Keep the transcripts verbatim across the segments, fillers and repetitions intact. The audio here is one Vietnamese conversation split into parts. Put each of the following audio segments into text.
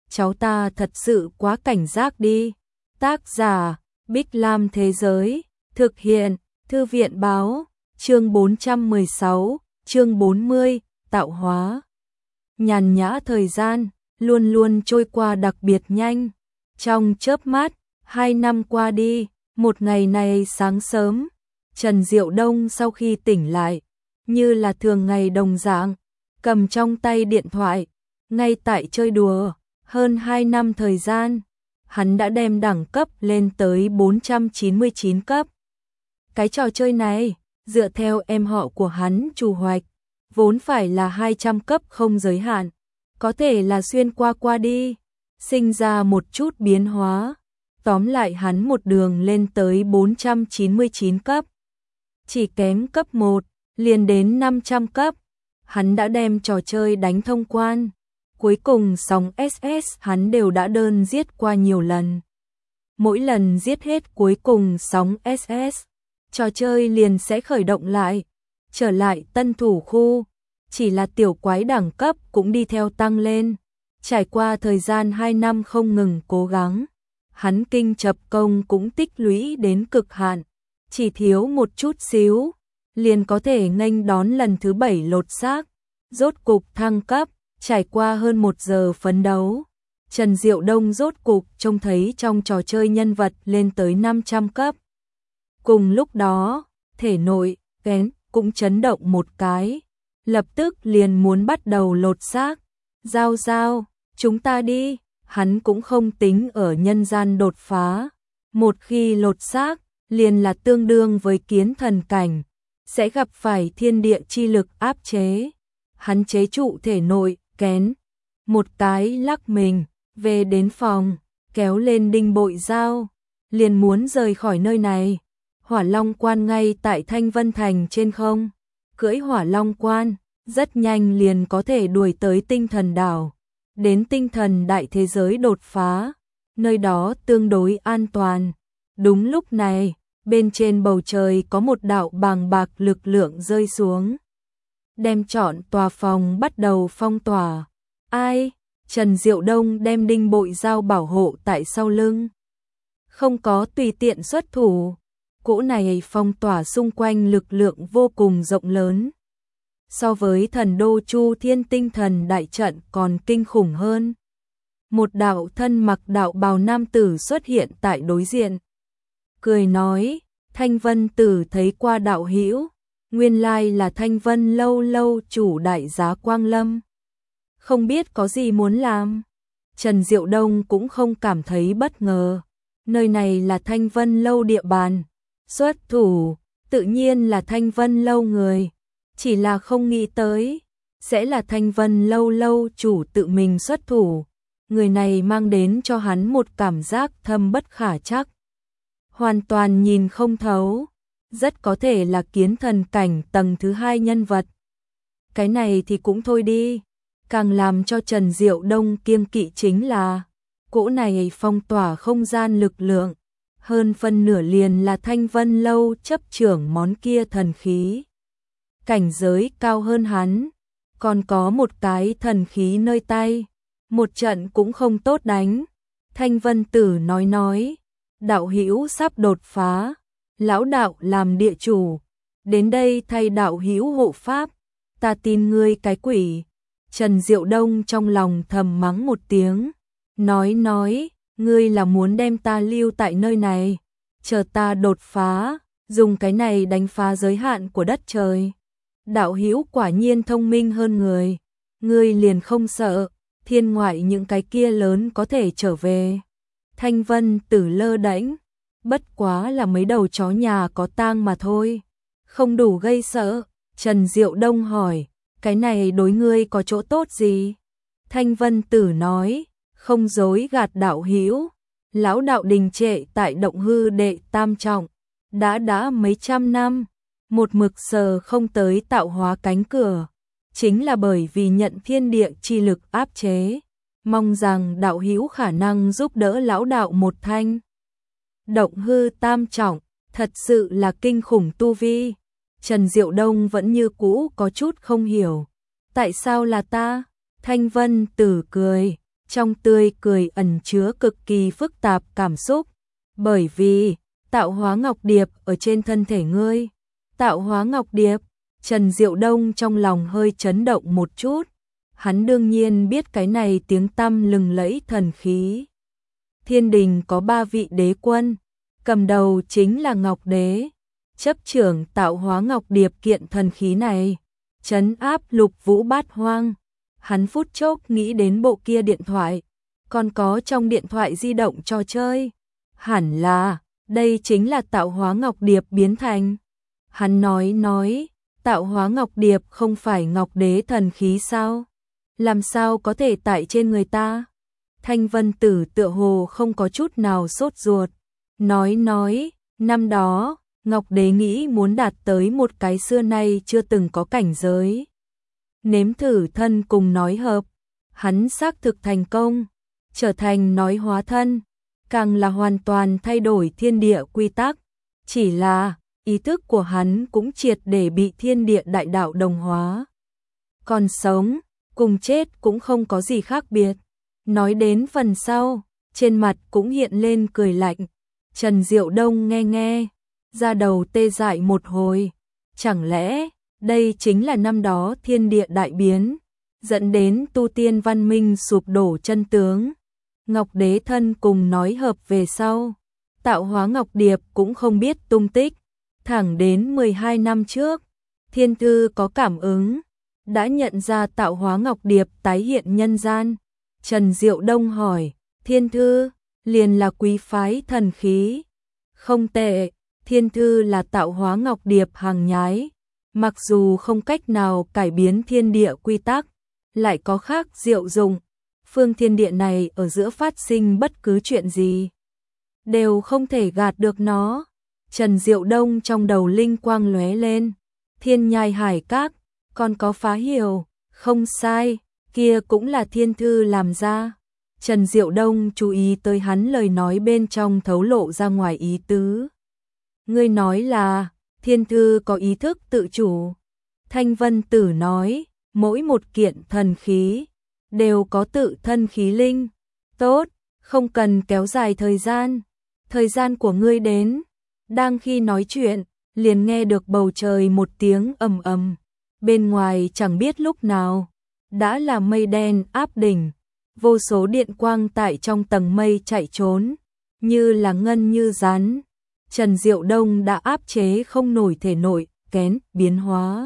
cháu ta thật sự quá cảnh giác đi. Tác giả, Bích Lam Thế Giới, thực hiện, Thư viện Báo, chương bốn trăm mười sáu, chương bốn mươi, tạo hóa. Nhàn nhã thời gian, luôn luôn trôi qua đặc biệt nhanh. Trong chớp mắt, hai năm qua đi, một ngày này sáng sớm, Trần Diệu Đông sau khi tỉnh lại, như là thường ngày đồng dạng, cầm trong tay điện thoại, ngay tại chơi đùa. Hơn hai năm thời gian, hắn đã đem đẳng cấp lên tới bốn trăm chín mươi chín cấp. Cái trò chơi này, dựa theo em họ của hắn chủ hoạch, vốn phải là hai trăm cấp không giới hạn, có thể là xuyên qua qua đi, sinh ra một chút biến hóa. Tóm lại hắn một đường lên tới bốn trăm chín mươi chín cấp. Chỉ kém cấp một, liền đến năm trăm cấp. Hắn đã đem trò chơi đánh thông quan. Cuối cùng sóng ét ét hắn đều đã đơn giết qua nhiều lần. Mỗi lần giết hết cuối cùng sóng ét ét, trò chơi liền sẽ khởi động lại, trở lại tân thủ khu. Chỉ là tiểu quái đẳng cấp cũng đi theo tăng lên. Trải qua thời gian hai năm không ngừng cố gắng, hắn kinh chập công cũng tích lũy đến cực hạn, chỉ thiếu một chút xíu, liền có thể nghênh đón lần thứ bảy lột xác, rốt cục thăng cấp. Trải qua hơn một giờ phấn đấu, Trần Diệu Đông rốt cục trông thấy trong trò chơi nhân vật lên tới năm trăm cấp. Cùng lúc đó, thể nội, kén, cũng chấn động một cái, lập tức liền muốn bắt đầu lột xác. Giao giao, chúng ta đi, hắn cũng không tính ở nhân gian đột phá. Một khi lột xác, liền là tương đương với kiến thần cảnh, sẽ gặp phải thiên địa chi lực áp chế. Hắn chế trụ thể nội, kén, một cái lắc mình, về đến phòng, kéo lên đinh bội dao, liền muốn rời khỏi nơi này. Hỏa Long Quan ngay tại Thanh Vân Thành trên không, cưỡi Hỏa Long Quan, rất nhanh liền có thể đuổi tới Tinh Thần Đảo, đến Tinh Thần Đại Thế Giới đột phá, nơi đó tương đối an toàn. Đúng lúc này, bên trên bầu trời có một đạo bàng bạc lực lượng rơi xuống, đem trọn tòa phòng bắt đầu phong tỏa. Ai? Trần Diệu Đông đem đinh bội dao bảo hộ tại sau lưng, không có tùy tiện xuất thủ. Cỗ này phong tỏa xung quanh lực lượng vô cùng rộng lớn, so với thần đô Chu Thiên Tinh Thần đại trận còn kinh khủng hơn. Một đạo thân mặc đạo bào nam tử xuất hiện tại đối diện, cười nói: Thanh Vân tử thấy qua đạo hữu, nguyên lai là Thanh Vân lâu lâu chủ đại giá Quang Lâm. Không biết có gì muốn làm. Trần Diệu Đông cũng không cảm thấy bất ngờ, nơi này là Thanh Vân lâu địa bàn, xuất thủ tự nhiên là Thanh Vân lâu người, chỉ là không nghĩ tới sẽ là Thanh Vân lâu lâu chủ tự mình xuất thủ. Người này mang đến cho hắn một cảm giác thâm bất khả trắc, hoàn toàn nhìn không thấu, rất có thể là kiến thần cảnh tầng thứ hai nhân vật. Cái này thì cũng thôi đi, càng làm cho Trần Diệu Đông kiêng kỵ chính là cỗ này phong tỏa không gian lực lượng, hơn phân nửa liền là Thanh Vân lâu chấp trưởng món kia thần khí. Cảnh giới cao hơn hắn, còn có một cái thần khí nơi tay, một trận cũng không tốt đánh. Thanh Vân tử nói nói, đạo hữu sắp đột phá, lão đạo làm địa chủ, đến đây thay đạo hữu hộ pháp, ta tin ngươi cái quỷ. Trần Diệu Đông trong lòng thầm mắng một tiếng, nói nói, ngươi là muốn đem ta lưu tại nơi này, chờ ta đột phá, dùng cái này đánh phá giới hạn của đất trời. Đạo hữu quả nhiên thông minh hơn người, ngươi liền không sợ thiên ngoại những cái kia lớn có thể trở về. Thanh Vân tử lơ đễnh, bất quá là mấy đầu chó nhà có tang mà thôi, không đủ gây sợ. Trần Diệu Đông hỏi, cái này đối ngươi có chỗ tốt gì? Thanh Vân tử nói, không dối gạt đạo hữu, lão đạo đình trệ tại động hư đệ tam trọng, đã đã mấy trăm năm, một mực sờ không tới tạo hóa cánh cửa, chính là bởi vì nhận thiên địa chi lực áp chế, mong rằng đạo hữu khả năng giúp đỡ lão đạo một thanh. Động hư tam trọng, thật sự là kinh khủng tu vi. Trần Diệu Đông vẫn như cũ có chút không hiểu, tại sao là ta? Thanh Vân tử cười, trong tươi cười ẩn chứa cực kỳ phức tạp cảm xúc, bởi vì tạo hóa ngọc điệp ở trên thân thể ngươi. Tạo hóa ngọc điệp, Trần Diệu Đông trong lòng hơi chấn động một chút, hắn đương nhiên biết cái này tiếng tăm lừng lẫy thần khí. Thiên đình có ba vị đế quân, cầm đầu chính là Ngọc Đế, chấp trưởng tạo hóa ngọc điệp kiện thần khí này, trấn áp lục vũ bát hoang. Hắn phút chốc nghĩ đến bộ kia điện thoại, còn có trong điện thoại di động trò chơi. Hẳn là, đây chính là tạo hóa ngọc điệp biến thành. Hắn nói nói, tạo hóa ngọc điệp không phải Ngọc Đế thần khí sao? Làm sao có thể tại trên người ta? Thanh Vân Tử tựa hồ không có chút nào sốt ruột. Nói nói, năm đó, Ngọc Đế nghĩ muốn đạt tới một cái xưa nay chưa từng có cảnh giới. Nếm thử thân cùng nói hợp, hắn xác thực thành công, trở thành nói hóa thân, càng là hoàn toàn thay đổi thiên địa quy tắc. Chỉ là, ý thức của hắn cũng triệt để bị thiên địa đại đạo đồng hóa. Còn sống, cùng chết cũng không có gì khác biệt. Nói đến phần sau, trên mặt cũng hiện lên cười lạnh. Trần Diệu Đông nghe nghe, da đầu tê dại một hồi. Chẳng lẽ, đây chính là năm đó thiên địa đại biến, dẫn đến tu tiên văn minh sụp đổ chân tướng. Ngọc Đế thân cùng nói hợp về sau, tạo hóa ngọc điệp cũng không biết tung tích. Thẳng đến mười hai năm trước, Thiên Thư có cảm ứng, đã nhận ra tạo hóa ngọc điệp tái hiện nhân gian. Trần Diệu Đông hỏi, Thiên Thư, liền là quý phái thần khí. Không tệ, Thiên Thư là tạo hóa ngọc điệp hàng nhái. Mặc dù không cách nào cải biến thiên địa quy tắc, lại có khác diệu dụng. Phương thiên địa này ở giữa phát sinh bất cứ chuyện gì, đều không thể gạt được nó. Trần Diệu Đông trong đầu linh quang lóe lên. Thiên Nhai Hải Các, còn có Phá Hiểu, không sai, kia cũng là Thiên Thư làm ra. Trần Diệu Đông chú ý tới hắn lời nói bên trong thấu lộ ra ngoài ý tứ. Ngươi nói là, Thiên Thư có ý thức tự chủ. Thanh Vân Tử nói, mỗi một kiện thần khí, đều có tự thân khí linh. Tốt, không cần kéo dài thời gian. Thời gian của ngươi đến. Đang khi nói chuyện, liền nghe được bầu trời một tiếng ầm ầm. Bên ngoài chẳng biết lúc nào, đã là mây đen áp đỉnh. Vô số điện quang tại trong tầng mây chạy trốn, như là ngân như rắn. Trần Diệu Đông đã áp chế không nổi thể nội, kén, biến hóa.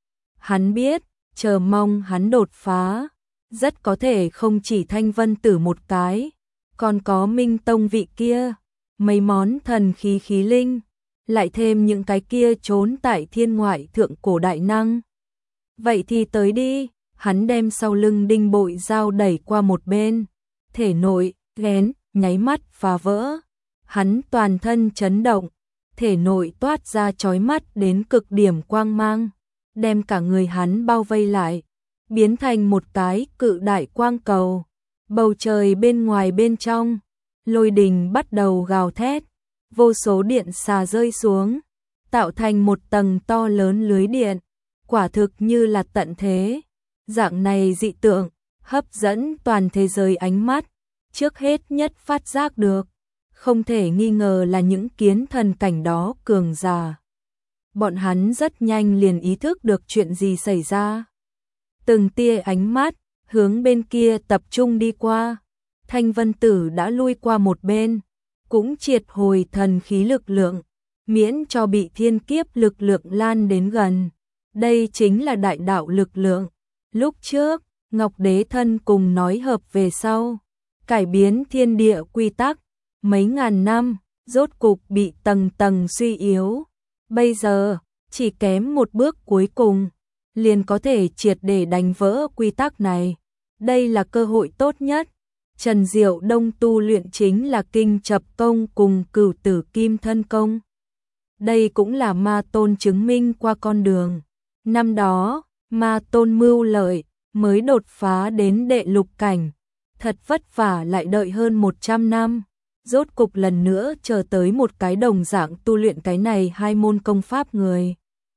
Hắn biết, chờ mong hắn đột phá, rất có thể không chỉ Thanh Vân Tử một cái, còn có Minh Tông vị kia, mấy món thần khí khí linh, lại thêm những cái kia trốn tại thiên ngoại thượng cổ đại năng. Vậy thì tới đi, hắn đem sau lưng đinh bội dao đẩy qua một bên, thể nội, ghén, nháy mắt phá vỡ. Hắn toàn thân chấn động, thể nội toát ra chói mắt đến cực điểm quang mang, đem cả người hắn bao vây lại, biến thành một cái cự đại quang cầu. Bầu trời bên ngoài bên trong, lôi đình bắt đầu gào thét, vô số điện xà rơi xuống, tạo thành một tầng to lớn lưới điện, quả thực như là tận thế. Dạng này dị tượng, hấp dẫn toàn thế giới ánh mắt, trước hết nhất phát giác được, không thể nghi ngờ là những kiến thần cảnh đó cường giả. Bọn hắn rất nhanh liền ý thức được chuyện gì xảy ra. Từng tia ánh mắt, hướng bên kia tập trung đi qua. Thanh Vân Tử đã lui qua một bên, cũng triệt hồi thần khí lực lượng, miễn cho bị thiên kiếp lực lượng lan đến gần. Đây chính là đại đạo lực lượng. Lúc trước, Ngọc Đế thân cùng nói hợp về sau, cải biến thiên địa quy tắc, mấy ngàn năm, rốt cục bị tầng tầng suy yếu. Bây giờ, chỉ kém một bước cuối cùng, liền có thể triệt để đánh vỡ quy tắc này. Đây là cơ hội tốt nhất. Trần Diệu Đông tu luyện chính là kinh chập công cùng cửu tử kim thân công. Đây cũng là Ma Tôn chứng minh qua con đường. Năm đó, Ma Tôn mưu lợi, mới đột phá đến đệ lục cảnh. Thật vất vả lại đợi hơn một trăm năm. Rốt cục lần nữa chờ tới một cái đồng dạng tu luyện cái này hai môn công pháp người.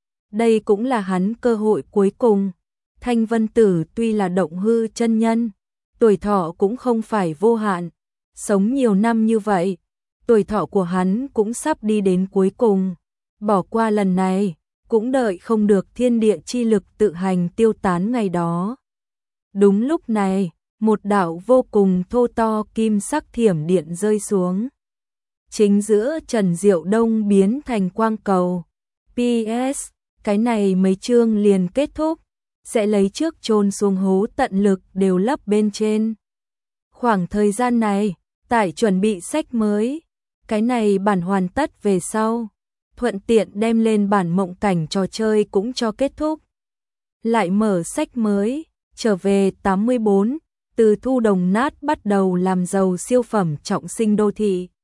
Đây cũng là hắn cơ hội cuối cùng. Thanh Vân Tử tuy là động hư chân nhân, tuổi thọ cũng không phải vô hạn, sống nhiều năm như vậy, tuổi thọ của hắn cũng sắp đi đến cuối cùng, bỏ qua lần này, cũng đợi không được thiên địa chi lực tự hành tiêu tán ngày đó. Đúng lúc này, một đạo vô cùng thô to kim sắc thiểm điện rơi xuống. Chính giữa Trần Diệu Đông biến thành quang cầu. pê ét, cái này mấy chương liền kết thúc, sẽ lấy trước chôn xuống hố tận lực đều lấp bên trên. Khoảng thời gian này, tại chuẩn bị sách mới, cái này bản hoàn tất về sau, thuận tiện đem lên bản mộng cảnh trò chơi cũng cho kết thúc. Lại mở sách mới, trở về tám mươi bốn, từ thu đồng nát bắt đầu làm giàu siêu phẩm trọng sinh đô thị.